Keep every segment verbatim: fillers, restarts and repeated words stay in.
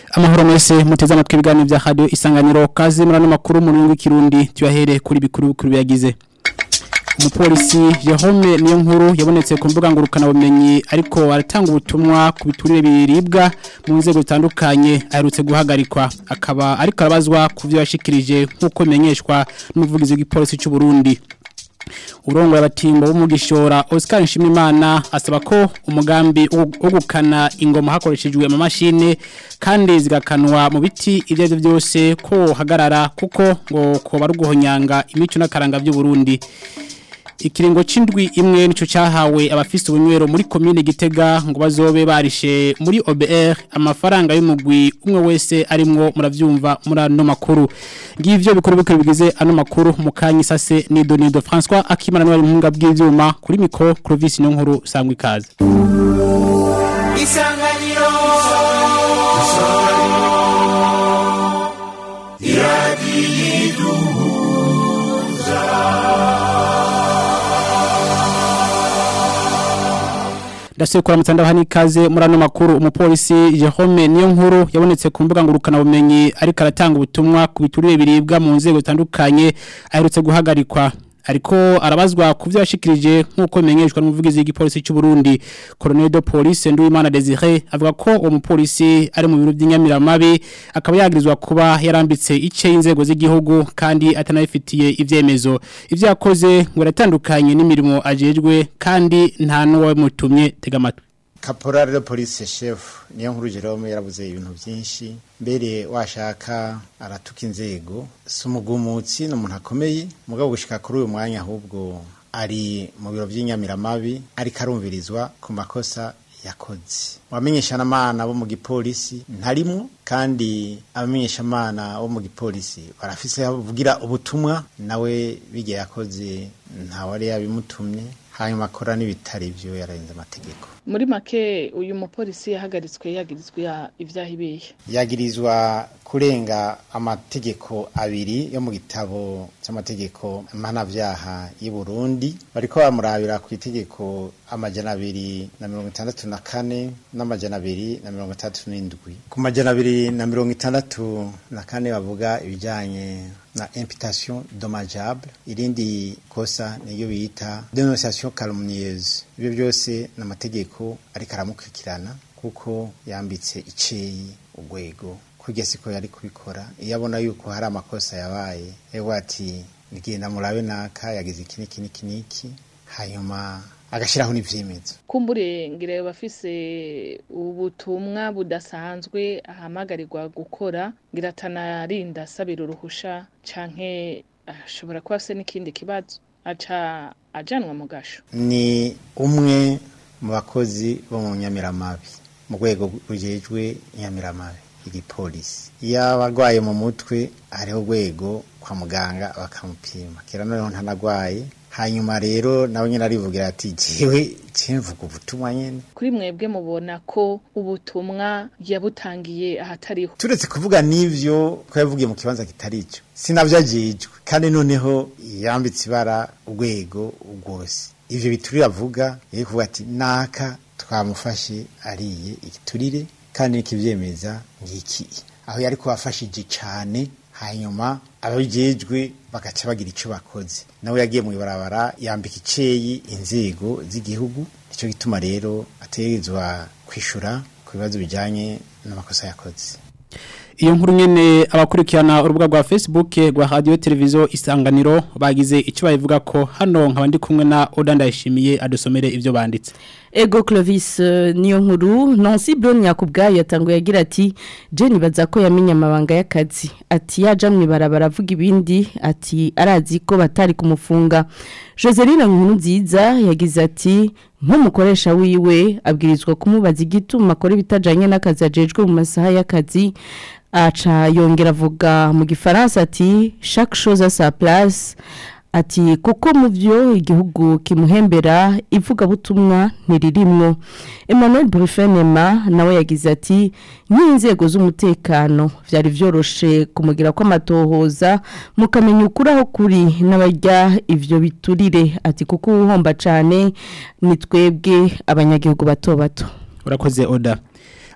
Amahoro mwese muteze amatwi ibiganiro bya radio Isanganiro kazi murano makuru mu rurimi rw'ikirundi tuyahere kuri bikuru bikuru yagize. Umupolisi Jérôme Niyonkuru yabonetse ku mbuga ngurukana bumenyi ariko aratanga ubutumwa ku biturire biribwa mu nzego zitandukanye aherutse guhagarikwa akaba ariko arabazwa ku byo yashikirije nkuko menyeshwa n'umuvugizi w'igipolisi cy'u Burundi. Urongo y'abatimbo w'umugishora Oscar Nshimimana asaba ko umugambi wo gukana ingoma hakoreshejwe mu mashine kandi zigakanwa mu biti ibyo byose ko hagarara kuko ngo ko baruguhonyanga imico n'akaranga by'u Burundi. Ikiringo c'indwi imwe nico cyahawe abafise ubunywero muri commune Gitega ngo bazobe barishe muri O B R amafaranga y'umugwi umwe wese arimwo muravyumva muri ano makuru. Ngivyo bikuru bikuru bigize ano makuru mukanyi sase ni Donido François Akimana n'abari mu ngabwe bw'ivyuma kuri micro Clovis Niyonkuru sangwa ikaze. Isanganiro Iradiyiduza Dasekura mutanda hani kaze murano makuru umupolisi Jérôme Niyonkuru yabonetse ku mbuga ngurukana bumenyi ariko aratanga ubutumwa ku biturire biribwa mu nzego zitandukanye aherutse guhagarikwa ariko arabazwa ku byo yashikirije nkuko menyeshwa n'umuvugizi w'igipolisi cy'u Burundi Colonel de Police Nduwimana Désiré avuga ko uwo mupolisi ari mu biro by'inyamiramabi akaba yagirizwa kuba yarambitse ice y'inzego z'igihugu kandi atanayifitiye ivyemezo ivyo yakoze ngo ratandukanye n'imirimo ajejwe kandi nta n'uwo mutumye tega amatwi. Caporal de Police Chef Niyonkuru Jérôme yaravuze ibintu byinshi mbere washaka aratuka inzego sumugumutsi no muntu akomeye mugabo gushika kuri uyu mwanya ahubwo ari mu biro by'inyamiramabi ari karumvirizwa ku makosa yakoze. Wamenyesha namana bo mu gipolisi ntarimo kandi abamenyesha amana bo mu gipolisi barafise bavugira ubutumwa nawe bige yakoze ntawari yabimutumye hanyuma akora n'ibitari byo yarenze amategeko. Muri make uyu mupolisi yahagaritswe yagirizwa ivyahibiye yagirizwa kurenga amategeko abiri yo mu gitabo cy'amategeko mpanavyaha y'u Burundi bariko bamurabira ku itegeko amajana abiri na mirongo itandatu na kane n'amajana abiri na mirongo itandatu n'indwi ku majana abiri na mirongo itandatu na kane bavuga ibijanye na imputation dommageable irindi kosa niyo bita dénonciation calomnieuse. Ibyo byose n'amategeko ariko aramukurikirana kuko yambitse iceyi ugwego kujya siko yari kubikora iyabona yuko hari amakosa yabaye ewe ati nigenda murabe naka yagize ikini kini kiniki hanyuma agashiraho n'ivyemezo. Kumbure ngire bafise ubutumwa budasanzwe ahamagarirwa gukora ngiratana rinda sabira uruhusha canke ashobora kuba se n'ikindi kibazo aca ajanwa mu gasho. Ni umwe mu bakozi bo mu nyamiramabi mu rwego rujejwe nyamiramabi igipolisi yabagwaye mu mutwe hariho rwego kwa muganga bakamupima kera noneho ntanagwaye hanyuma rero nawe nyine arivugira ati jewe cimvuga ubutumwa nyene. Kuri mwebwe mubona ko ubutumwa yabutangiye ahatariho turetse kuvuga nivyo ko yavugiye mu kibanza kitarico sinavyajejwe kandi noneho yambitse ibara urwego rwose ivyo biturira avuga yari kuvuga ati naka twamufashe ariye igiturire kandi nikivyemeza ngiki aho yari kubafashije cyane hanyuma ababijejwe bagaca bagira ico bakoze nawe yagiye mu ibarabara yambika iceyi inzego z'igihugu ico gituma rero ategerezwa kwishura ku bibazo bijanye n'amakosa yakoze. Iyo nkuru nyene abakurikirana urubuga rwa Facebook rwa Radio Television Isanganiro bagize icyo bayivuga ko hano nkabandi kumwe na Oda Ndayishimiye adusomere ivyo banditse. Ego Clovis uh, niyo nkuru Nancy Brown yakubwaye yatanguye agira ati Jenny baza ko yamenye amabanga y'akazi ati yaja mu ibarabara avuga ibindi ati arazi ko batari kumufunga. Joseline nkuru nziza yagize ati nk'umukoresha wiwe abwirizwa kumubaza igituma akora bitajanye n'akazi ajejwe mu masaha y'akazi. Acha yongera avuga mu gifaransa ati chaque chose à sa place ati kuko mu byo igihugu kimuhembera ivuga butumwa ntiririmwo. Emmanuel Brufenema nawe yagize ati n'inzego z'umutekano vyari vyoroshe kumugira ko amatohoza mukamenya ukuraho kuri n'abarya ivyo biturire ati kuko uhomba cane ni twebwe abanyagihugu bato bato. Urakoze Oda.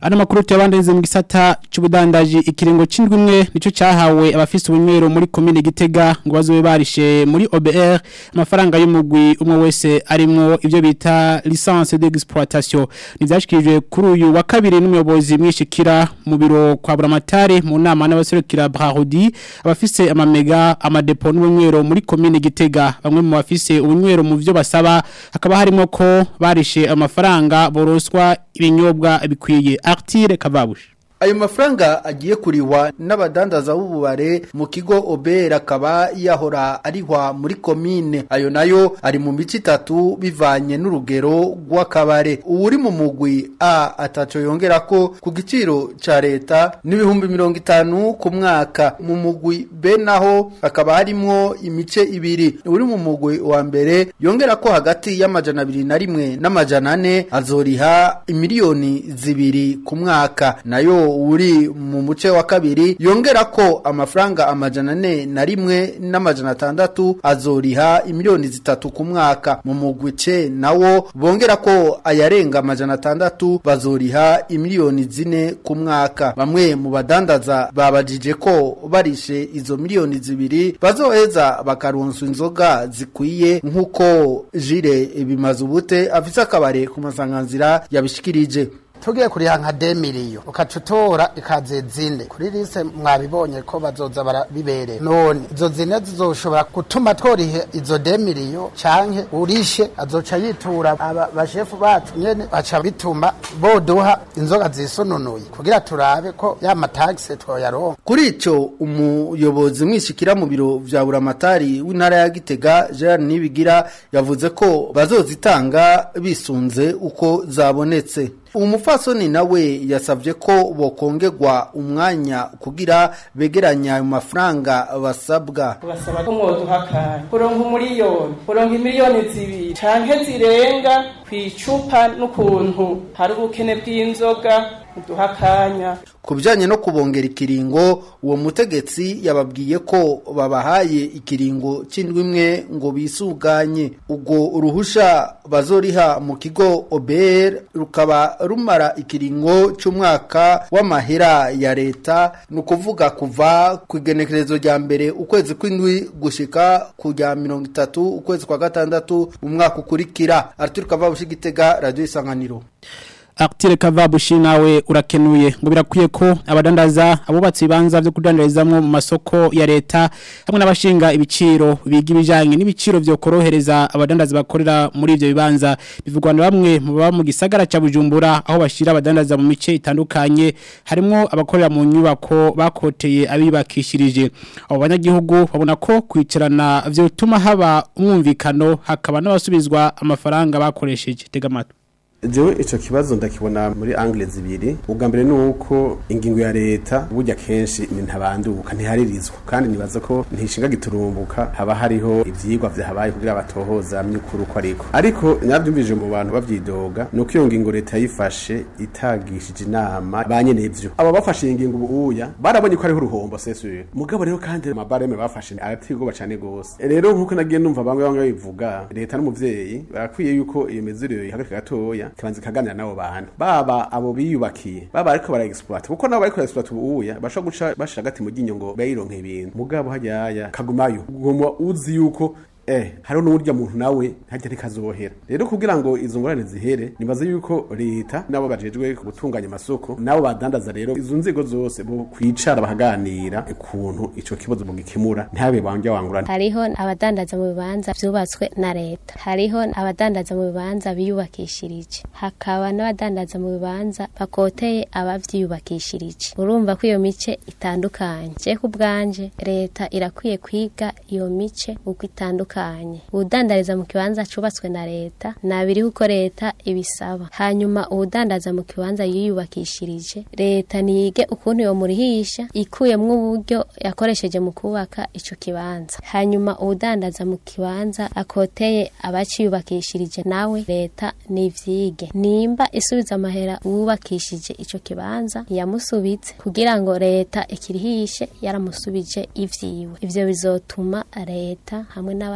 Ana makuru tuyabandeze mu gisata cy'ubudandaji ikiringo c'indwi imwe nico cyahawe abafise ubunywero muri commune Gitega ngo bazobe barishe muri O B R amafaranga y'umugwi umwe wese arimwo ivyo bita licence d'exploitation nivyashikijwe kuri uyu wa kabiri n'umuyobozi mwishikira mu biro kwa Buramatari mu nama n'abaserukira Brarodi abafise amamega amadepo n'ubunywero muri commune Gitega bamwe mu bafise ubunywero mu vyo basaba hakaba harimo ko barishe amafaranga boroswa ibinyobwa bikwiye Artire Kavabush. Ayo mafaranga agiye kuriwa n'abadandaza b'ububare mu kigo Obera akaba yahora arihwa muri komine ayo nayo ari mu mici itatu bivanye n'urugero rw'akabare uri mu mugwi A ataco yongera ko ku giciro ca leta n'ibihumbi mirongo itanu ku mwaka mu mugwi B naho akaba harimo imice ibiri uri mu mugwi wa mbere yongera ko hagati y'amajana abiri na rimwe n'amajana ane azoriha imiliyoni zibiri ku mwaka nayo uri mu muce wa kabiri yongera ko amafaranga amajana ane na rimwe n'amajana atandatu azoriha imiliyoni zitatu ku mwaka mu mugwice nawo bongera ko ayarenga amajana atandatu bazoriha imiliyoni zine ku mwaka bamwe mu badandaza babajije ko barishe izo miliyoni zibiri bazoheza bakaronswa inzoga zikwiye nkuko Jire bimaze ubute afise akabare ku masanganzira yabishikirije tugiye kuriha nka demiriyo ukacutora ikaze zine kuri lise mwabibonye ko bazoza barabibere none izo zine zizoshobora gutuma tworihe izo demiriyo canke urishe azoca yitura aba bashefu bacu nyene baca bituma boduha inzoga zisununuye kugira turabe ko ya mataxe twoyaronka kuri ico umuyobozi mwishikira mu biro vya Buramatari w'intara ya Gitega Gerard Nibigira yavuze ko bazozitanga bisunze uko zabonetse umufasoni nawe yasavye ko bokongerwa umwanya kugira begeranya ayo mafaranga basabwa basaba ko mwoduhakara kuronka umuriyoni kuronka imiliyoni zibiri canke zirenga kwicupa n'ukuntu hari ubukene bw'inzoga duhakanya kubijanye no kubongera ikiringo uwo mutegetsi yababwiye ko babahaye ikiringo c'indwi imwe ngo bisuganye ubwo uruhusha bazoriha mu kigo O B R rukaba rumara ikiringo c'umwaka w'amahera ya leta nukuvuga kuva ku igenekerezo rya mbere ukwezi kw'indwi gushika ku rya mirongo itatu ukwezi kwa gatandatu mu mwaka ukurikira Arthur Kavabushi Gitega Radio Isanganiro. Artire Kavabushi nawe urakenuye ngo birakwiye ko abadandaza abubatsi banza byo kudandarizamwe mu masoko ya leta hamwe n'abashinga ibiciro biga ibijanye n'ibiciro byo korohereza abadandaza bakorera muri ivyo bibanza bivugwa na bamwe mu baba mu gisagara ca Bujumbura aho bashira abadandaza mu mice itandukanye harimo abakorera mu nyubako bakoteye abibakishirije abo banyagihugu babona ko kwicarana vyo tuma haba umwumvikano hakaba n'abasubizwa amafaranga bakoresheje tega matwi. Jewe ico kibazo ndakibona muri angle zibiri ubwa mbere nuko ingingo ya leta burya kenshi ni ntabanduka ntiharirizwa kandi nibaza ko ntishinga giturumbuka haba hariho ivyigwa vyahabaye kugira abatohoza myukuru ko ariko ariko nyavyumvije mu bantu bavyidoga nuko iyo ngingo leta yifashe itagishije inama banyenevyo abo bafashe ingingo ubuya barabonye ko ariho uruhombo sesuye mugabo rero kandi amabareme bafashe aratigo bacane gose rero nkuko nagiye numva bamwe bamwe bivuga leta n'umuvyeyi barakwiye yuko iyo mezuro ihagarika gatoya kibanza kaganira nabo bantu baba abo biyubakiye baba ariko bara exploit kuko nabo bariko exploit ubuya basho guca bashira gati mu ginyo ngo bayironke ibintu mugabo hajyaya kagumayo ugomba uzi yuko eh haro n'urya muntu nawe hajya ntikazohera rero kugira ngo izo ngorane zihere nibaze yuko leta nabo bajejwe gutunganya amasoko nabo badandaza rero izo nzego zose bo kwicara bahaganira ikuntu ico kibazo bugikemura ntabe banje wangurana hariho abadandaza mu bibanza byubatswe na leta hariho abadandaza mu bibanza biyubakishirije hakaba n'abadandaza mu bibanza bakoteye abavyiyubakishirije urumva ko iyo mice itandukanye je kubwanje leta irakwiye kwiga iyo mice uko itandukanye udandariza mu kibanza cubatswe na leta nabiri uko leta ibisaba hanyuma udandaza mu kibanza yiyubakishirije leta niyige ukuntu yo murihisha ikuyemwe uburyo yakoresheje mu kubaka ico kibanza hanyuma udandaza mu kibanza akoteye abaciyubakishirije nawe leta nivyige nimba isubiza amahera ubakishije ico kibanza yamusubitse kugira ngo leta ikirihishe yaramusubije ivyiwe ivyo bizotuma leta hamwe n'aba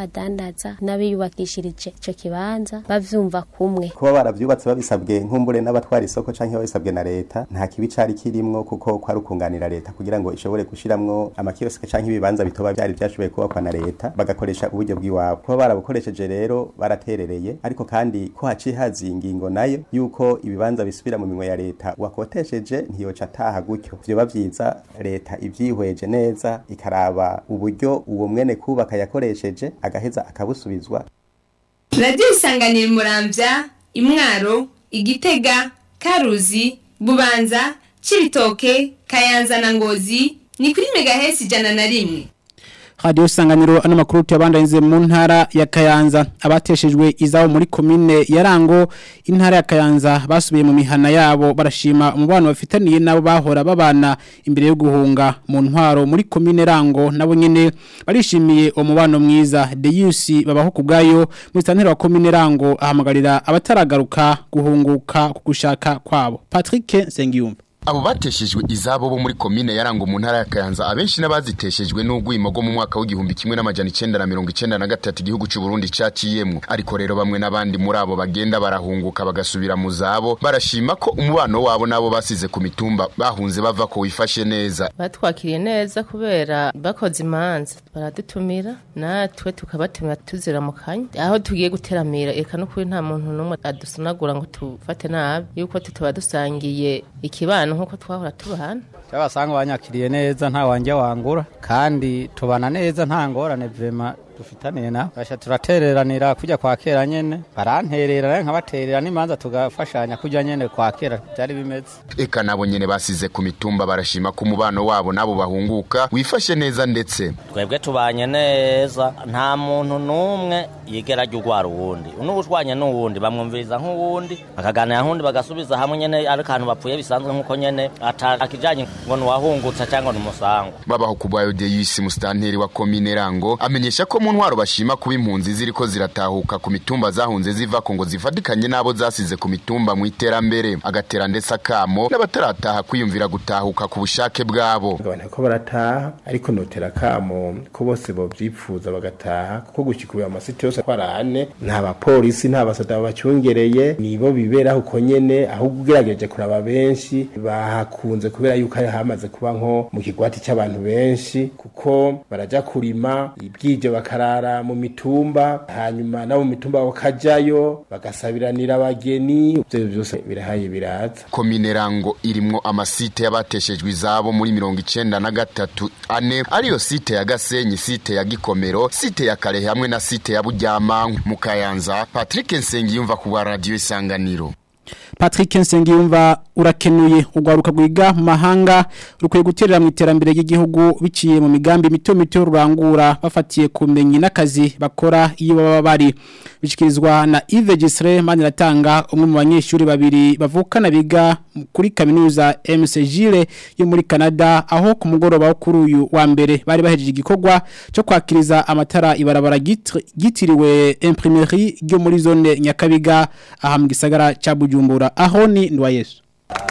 n'abadandaza n'abiyubakishirije ico kibanza bavyumva kumwe kuba baravyubatse babisabwe nkumbure n'abatwara isoko canke babisabwe na leta nta kibi cari kirimwo kuko kwari ukunganira leta kugira ngo ishobore gushiramwo amakioske canke ibibanza bitoba byari byashoboye kubakwa na leta bagakoresha uburyo bw'iwabo kuba barabukoresheje rero baraterereye ariko kandi ko haciye hazi ingingo nayo yuko ibibanza bisubira mu minwe ya leta wakotesheje ntiyoca ataha gutyo vyo bavyiza leta ivyihweje neza ikaraba uburyo uwo mwene kubaka yakoresheje agaheza akabusubizwa. Radio Isanganiro Muramvya, Imwaro, Igitega, Karuzi, Bubanza, Cibitoke, Kayanza na Ngozi ni kuri megahertz ijana na rimwe. Radio Isanganiro ano makuru tuyabandanize mu ntara ya Kayanza abateshejwe izabo muri commune ya Rango intara ya Kayanza basubiye mu mihana yabo barashima umubano bafitaniye nabo bahora babana imbere yo guhunga mu ntwaro muri commune Rango nabo nyene barishimiye umubano mwiza Deus babaho kubgayo mu santero wa commune Rango ahamagarira abataragaruka guhunguka kugushaka kwabo. Patrick Sengiyumba abo bateshejwe izabo bo muri komine yarango mu ntara ya Kayanza abenshi n'abaziteshejwe n'ugwimo go mu mwaka w'igihumbi kimwe n'amajana icenda na mirongo icenda na gatatu igihugu cy'u Burundi caciyemwe ariko rero bamwe n'abandi muri abo bagenda barahunguka bagasubira mu zabo barashima ko umubano wabo nabo basize ku mitumba bahunze bava ko wifashe neza batwakiriye neza kubera bakoze imanza baradutumira natwe tukabatumira tuzira mu kanya aho tugiye guteramira eka no kuri nta muntu numwe adusunagura ngo tufate nabi yuko tutuba dusangiye ikibano nkuko twahora tubana cyabasanga banyakiriye neza nta wanje wangura kandi tubana neza nta ngorane vrema dufitaniye na basha turatereranira kujya kwa kera nyene baranterera nkabaterera n'imanza tugafashanya kujya nyene kwa kera byari bimeze eka nabo nyene basize ku mitumba barashima ku mubano wabo nabo bahunguka wifashe neza ndetse twebwe tubanye neza nta muntu numwe yigerajya ugwara uwundi unubushwanya n'uwundi bamwumviriza nk'uwundi bakaganira hundi bagasubiza hamwe nyene ari kantu bapfuye bisanzwe nkuko nyene atakijanye ngo nuwahungutsa cyangwa numusango babaho kubwayo Deus mustanteri wa commune Rango amenyesha ko mu ntwaro bashima kuba impunzi ziriko ziratahuka ku mitumba zahunze ziva ko ngo zifatikanye nabo zasize ku mitumba mu iterambere agatera ndetse akamo n'abatarataha kwiyumvira gutahuka ku bushake bwabo abantu ko barataha ariko notera kamo ko bose bo byipfuza bagataha kuko gushikuye amasite yose kwarane nta bapolisi nta basada bacyongereye nibo bibera uko nyene aho ugerageje kuraba benshi bahakunze kubera yuko ari hamaze kuba nko mu kigwati cy'abantu benshi kuko baraja kurima ibwije bakarara mu mitumba hanyuma nabo mu mitumba bakajayo bagasabiranira abageni ibyo byose birahaye biraza komine Rango irimwo amasite yabateshejwe izabo muri mirongo icenda na gatatu ane ariyo site ya Gasenyi site ya Gikomero site ya Karehe hamwe na site ya Buryamankwe mu Kayanza. Patrick Nsengiyumva ku Radio Isanganiro. Patrick Nsengiyumva urakenuye ugwaruka gwiga mu mahanga rukwiye guterera mu iterambere ry'igihugu biciye mu migambi mito mito rurangura bafatiye kumenyi n'akazi bakora iyo baba bari bishikirizwa na Yves Gisre Maniratanga umwe mu banyeshuri babiri bavukana biga kuri kaminuza M C Gile yo muri Canada aho ku mugoroba wo kuri uyu wa mbere bari bahejeje igikorwa cyo kwakiriza amatara ibarabara gitiriwe imprimerie ryo muri zone Nyakabiga aha mu gisagara ca Bujumbura aho ni ndwa Yesu.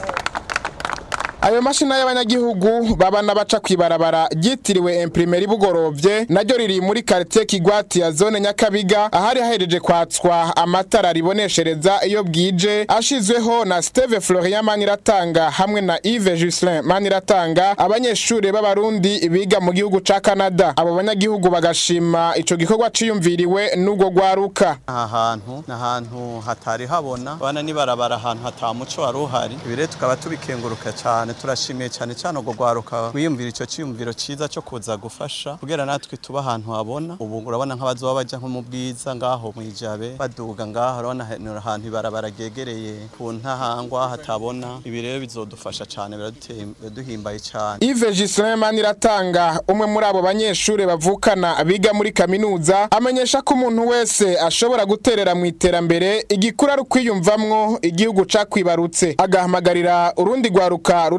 Ayo mashina y'abanyagihugu babana baca kwibarabara gitiriwe imprimerie bugorovye naryo riri muri quartier Kigwati ya zone Nyakabiga ahari hahereje kwatswa amatara riboneshereza iyo bwije ashizweho na Steve Florian Maniratanga hamwe na Yves Gislin Maniratanga abanyeshure b'abarundi biga mu gihugu ca Canada. Abo banyagihugu bagashima ico gikorwa ciyumviriwe n'ubwo gwaruka. Aha hantu na hantu hatari habona bana ni barabara ahantu hatamuco waruhari ibire tukaba tubikenguruka cyane turashimiye cyane cyane ubwo gwaruka wiyumvira ico ciyumviro ciza cyo kuza gufasha kugera natwe tuba ahantu habona ubu urabona nk'abazoba baja nko mu bwiza ngaho mu ijabe baduga ngaho urabona ahantu ibarabara gegereye ku ntahangwa hatabona ibirebe bizodufasha cyane biraduhimbaye cyane. Yves Gislin Maniratanga umwe muri abo banyeshure bavukana biga muri kaminuza amenyesha ko umuntu wese ashobora guterera mu iterambere igikura rukwiyumvamwo igihugu ca kwibarutse agahamagarira urundi gwaruka ruja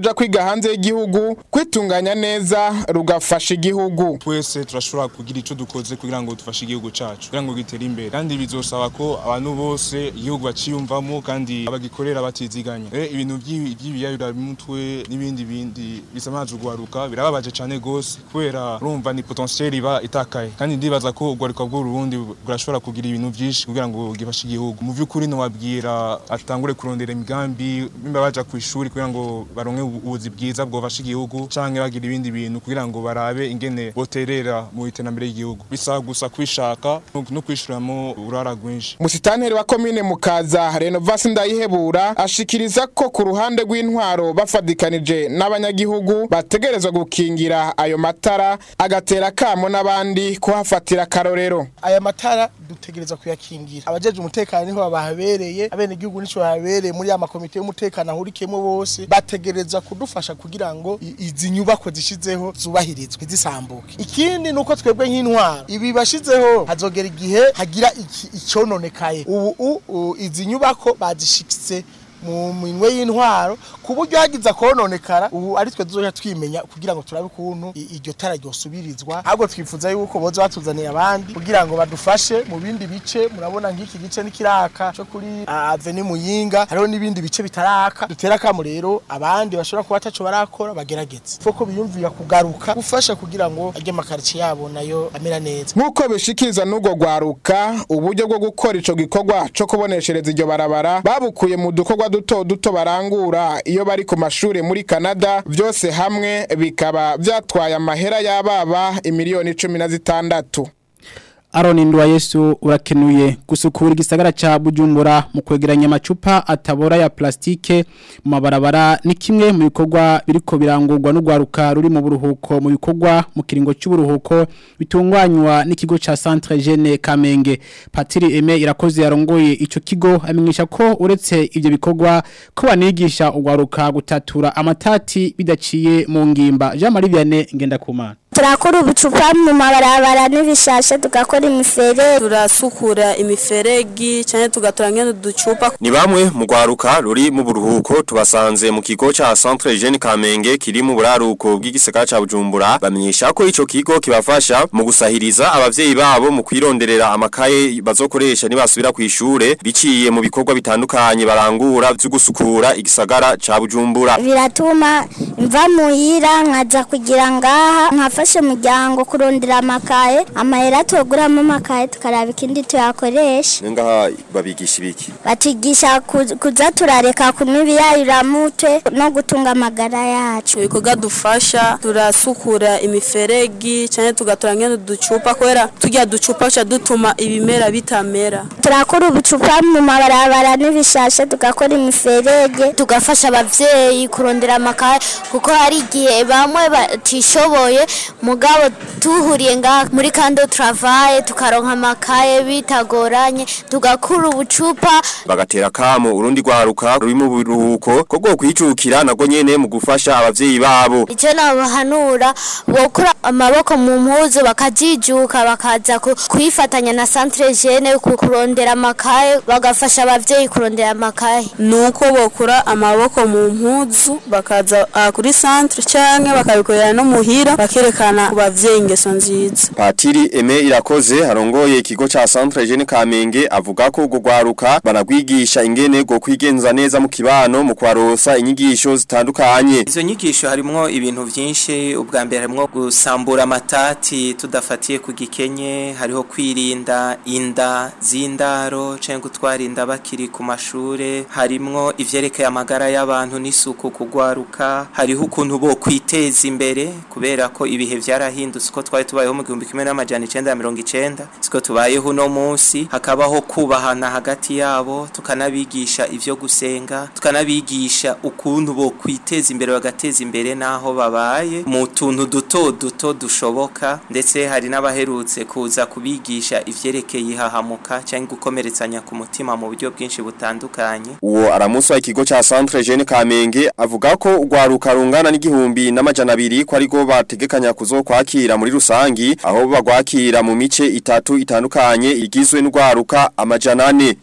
ruja kwiga hanze y'igihugu kwitunganya neza rugafasha igihugu. Twese turashobora kugira ico dukoze kugira ngo dufashe igihugu cacu kugira ngo gitere imbere, kandi bizosaba ko abantu bose igihugu baciyumvamo kandi abagikorera batiziganya. Eh ibintu by'ibiyayura bimutwe n'ibindi bindi bisamaje ugwaruka birababaje cyane gose kubera urumva ni potentiel iba itakaye, kandi ndibaza ko ugwaruka bw'u Burundi burashobora kugira ibintu byinshi kugira ngo gifashe igihugu. Mu vy'ukuri no wabwira atangure kurondera imigambi bimba baja ku ishuri kugira ngo baronke ubuzi bwiza bwofasha igihugu canke bagira ibindi bintu kugira ngo barabe ingene boterera mu iterambere y'igihugu. Bisaba gusa kwishaka no kwishuramo urara gwinshi. Musitanteri wa komine Mukaza Renovasi Ndayihebura ashikiriza ko ku ruhande rw'intwaro bafadikanije n'abanyagihugu bategerezwa gukingira ayo matara, agatera kamo n'abandi kuhafatira karorero. Aya matara dutegereza kuyakingira, abajeje umutekano niho babahabereye, abene igihugu nico bahabereye muri ya makomite y'umutekano ahurikemo bose bategereza kudufasha kugira ngo izi nyubako zishizeho zubahirizwe zisambuke. Ikindi nuko twebwe nk'intwaro ibi bashizeho hazogera igihe hagira icononekaye. Ubu izi nyubako bazishikise mu minwe y'intwaro kuburyo hagiza kononekara, ubu ari twe tuzoya twimenya kugira ngo turabe kuntu iryo tara ryosubirizwa. Ahubwo twifuza yuko bozo batuzaniye abandi kugira ngo badufashe mu bindi bice. Murabona nk'iki gice n'ikiraka cyo kuri Avenue Muyinga, hariho n'ibindi bice bitaraka. Dutera kamo rero abandi bashobora kuba ataco barakora bagerageze foko biyumvira kugaruka gufasha kugira ngo ajye makarci yabo nayo amera neza. Nkuko bishikiriza n'ugo gwaruka, uburyo bwo gukora ico gikorwa cyo kuboneshereza iryo barabara babukuye mu dukorwa duto duto barangura iyo bari ku mashuri muri Canada, byose hamwe bikaba byatwaye amahera y'ababa imiliyoni cumi na zitandatu. Aroni Ndwa Yesu urakenuye gusukura igisagara ca Bujumbura mu kwegeranya amacupa atabora ya plastike mu mabarabara ni kimwe mu bikorwa biriko birangurwa n'ugwaruka ruri mu buruhuko mu bikorwa mu kiringo cy'uburuhuko bitungwanywa n'ikigo ca Centre Jeune Kamenge. Patiri Aime Irakoze yarongoye ico kigo amenyesha ko uretse ivyo bikorwa ko banigisha ugwaruka gutatura amatati bidaciye mu ngimba. Jean Marie Vianney Ngendakumana. Turakora ubucupa mu mabarabara n'ibishashe tugakora imiferege, turasukura imiferegi cyane tugatura ngene ducupa. Ni bamwe mu gwaruka ruri mu buruhuko tubasanze mu kigo ca Centre Jeune Kamenge kiri mu buraruko bw'igisagara ca Bujumbura. Bamenyesha ko ico kigo kibafasha mu gusahiriza abavyeyi babo mu kwironderera amakaye bazokoresha nibasubira ku ishure biciye mu bikorwa bitandukanye barangura byo gusukura igisagara ca Bujumbura. Biratuma mva muhira nkaza kugira ngaha nkafashe umuryango kurondera amakaye, amahera tuguramo amakaye tukaraba ikindi tuyakoresha. Ngaha babigisha ibiki? Batigisha kuza turareka kunywa ibiyayuramutwe no gutunga amagara yacu. Ibikorwa dufasha turasukura imiferegi cyane tugatura ngene ducupa kwera tujya ducupa cha dutuma ibimera bitamera. Turakora ubucupa mu mabarabara n'ibishashe tugakora imiferege, tugafasha abavyeyi kurondera amakaye kuko hari igihe bamwe batishoboye mugabo tuhuriye nga muri kando travail tukaronka amakaye bitagoranye tugakura ubucupa bagatera kamo urundi gwaruka ruri mu biruhuko kogo kwicukira nago nyene mu gufasha abavyeyi babo. Ico nabahanura bokura amaboko mu mpuzu bakajijuka bakaza kwifatanya na Centre Jeune kurondera amakaye bagafasha abavyeyi kurondera amakaye. Nuko bokura amaboko mu mpuzu bakaza uh, kuri centre canke bakabikorera no muhira bakerekana kubavyeyi ingeso nziza. Patiri Aime Irakoze harongoye ikigo ca Centre Jeune Kamenge avuga ko ugo gwaruka banagwigisha ingene go kwigenza neza mu kibano mu kwarosa inyigisho zitandukanye. Izo nyigisho harimo ibintu vyinshi, ubwa mbere harimo gusambura amatati tudafatiye ku gikenye, hariho kwirinda inda zindaro canke gutwarinda bakiri ku mashure, harimo ivyerekeye amagara y'abantu n'isuku kugwaruka, hariho ukuntu bo kwiteza imbere kubera ko ibihe vyarahindutse ko twari tubayeho mu gihumbi kimwe n'amajana icenda na mirongo icenda siko tubayeho no munsi, hakabaho kubahana hagati yabo, tukanabigisha ivyo gusenga, tukanabigisha ukuntu bo kwiteza imbere bagateza imbere naho babaye mu tuntu duto duto dushoboka, ndetse hari n'abaherutse kuza kubigisha ivyerekeye ihahamuka cyangwa gukomeretsanya ku mutima mu buryo bwinshi butandukanye. Uwo aramuswa ikigo ca Centre Jeune Kamenge avuga ko ugwaruka rungana n'igihumbi n'amajana abiri ko ariko bategekanya kuzokwakira muri rusangi, aho bagwakira mu mice itatu itandukanye igizwe n'ugwaruka amajana ane.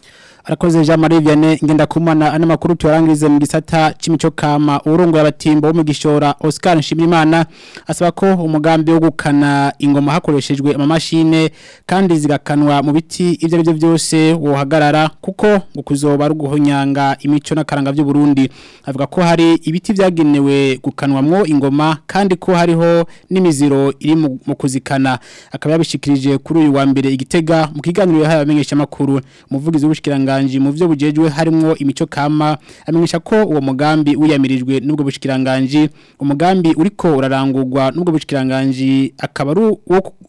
Arakoze Jean Marie Vianney ngenda kumana ana makuru turangirize mu gisata c'imico kama urongo y'abatimbo mu gishora Oscar Nshimimana asaba ko umugambi wo gukana ingoma hakoreshejwe amamashine kandi zigakanwa mu biti ivyo byo byose wohagarara kuko gukuzoba ruguhonyanga imico nakaranga by'u Burundi avuga ko hari ibiti vyagenewe gukanwamwo ingoma kandi ko hariho n'imiziro iri mu kuzikana akaba yabishikirije kuri uyu wa mbere igitega mu kiganiro yahaye abamenyesha makuru umuvugizi w'ubushikiranga mu byo bujejwe harimo imico kama amenyesha ko uwo mugambi uyamirijwe n'ubwo bushikiranganje umugambi uriko urarangurwa n'ubwo bushikiranganje akaba ari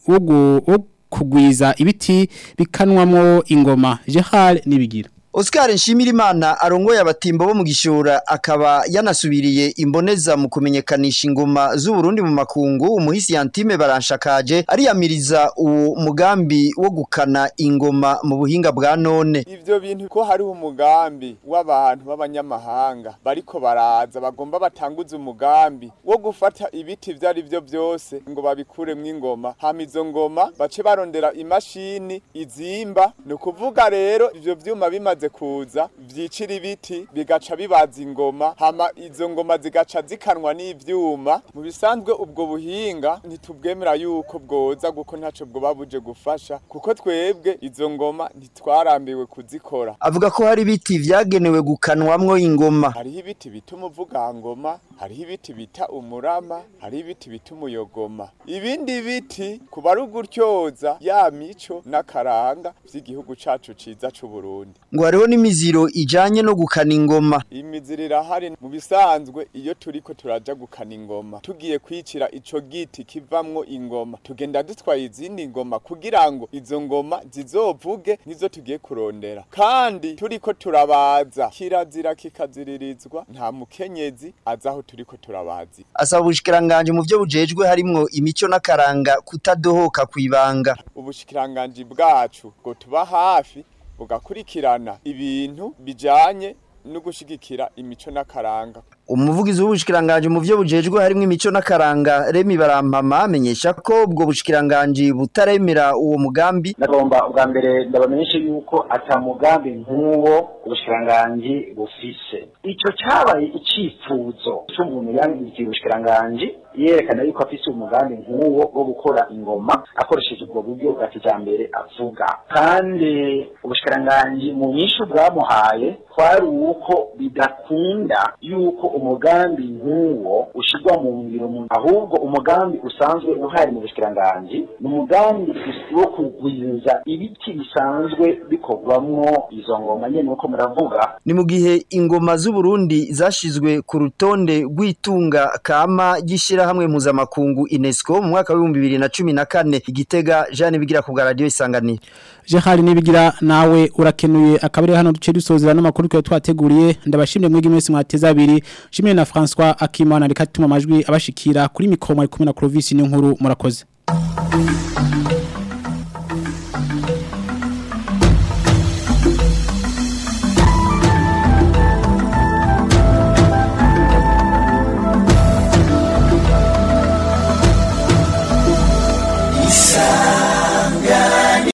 wo kugwiza ibiti bikanwamo ingoma Jehal nibigira Oscar Nshimirimana arongoye abatimbo bo mu gishora akaba yanasubiriye imboneza mu kumenyekanisha ingoma z'u Burundi mu makungu umuhisi Yantime Baranshakaje ariyamiriza uwo mugambi wo gukana ingoma mu buhinga bwa none. Ivyo bintu ko hari umugambi w'abantu b'abanyamahanga bariko baraza bagomba batanguza umugambi wo gufata ibiti vyari byo byose ngo babikuremwo ingoma hama izo ngoma bace barondera imashini izimba no kuvuga rero ivyo vyuma bimaze kuza vyicira ibiti bigaca bibaza ingoma hama izo ngoma zigaca zikanwa n'ivyuma mu bisanzwe ubwo buhinga ntitubwemera yuko bwoza guko ntaco bwo babuje gufasha kuko twebwe izo ngoma ntitwarambiwe kuzikora. Avuga ko hari ibiti vyagenewe gukanwamwo ingoma. Hariho ibiti bita umuvugangoma, hariho ibiti bita umurama, hariho ibiti bita umuyogoma. Ibindi biti kubaruguryoza ya mico n'akaranga vy'igihugu cacu ciza c'u Burundi. Ngo hariho n'imiziro ijanye no gukana ingoma. Imiziro irahari mu bisanzwe iyo turiko turaja gukana ingoma tugiye kwicira ico giti kivamwo ingoma tugenda dutwaye izindi ngoma kugira ngo izo ngoma zizovuge nizo tugiye kurondera kandi turiko turabaza kirazira kikaziririzwa nta mukenyezi azaho turiko turabazi. Asaba ubushikiranganje mu byo bujejwe harimwo imico n'akaranga kutadohoka kwibanga. Ubushikiranganje bwacu ngo tuba hafi bugakurikirana ibintu bijanye no gushigikira imico n'akaranga. Umuvugizi w'ubushikiranganje mu byo bujejwe harimo imico n'akaranga Remi Barampama amenyesha ko ubwo bushikiranganje butaremera uwo mugambi. Nagomba ubwa mbere ndabamenyesha yuko ata mugambi nk'uwo ubushikiranganje bufise. Ico cabaye icifuzo cy'umuntu yangiye ubushikiranganje yerekana yuko afise umugambi nk'uwo wo gukora ingoma akoresheje ubwo buryo bwa kijambere avuga. Kandi ubushikiranganje mu nyishu bwamuhaye kwari uko bidakunda yuko umugambi nk'uwo ushirwa mu ngiro mu ahubwo umugambi usanzwe uhari mu bushikiranganje ni umugambi wo kugwiza ibiti bisanzwe bikorwamwo izo ngoma nyene uko muravuga. Ni mu gihe ingoma z'u Burundi zashizwe ku rutonde rw'itunga kama gishira hamwe mpuzamakungu UNESCO mu mwaka wa bibiri na cumi na kane igitega Jean bigira ku radio Isanganiro. Jehali nibigira nawe urakenuye akabari hano duce dusozera n'amakuru twa twateguriye ndabashimye mwigi mwese mwateza abiri shimye na François Akimana reka tuma amajwi abashikira kuri mikoro ari kumwe na Clovis n'inkuru murakoze.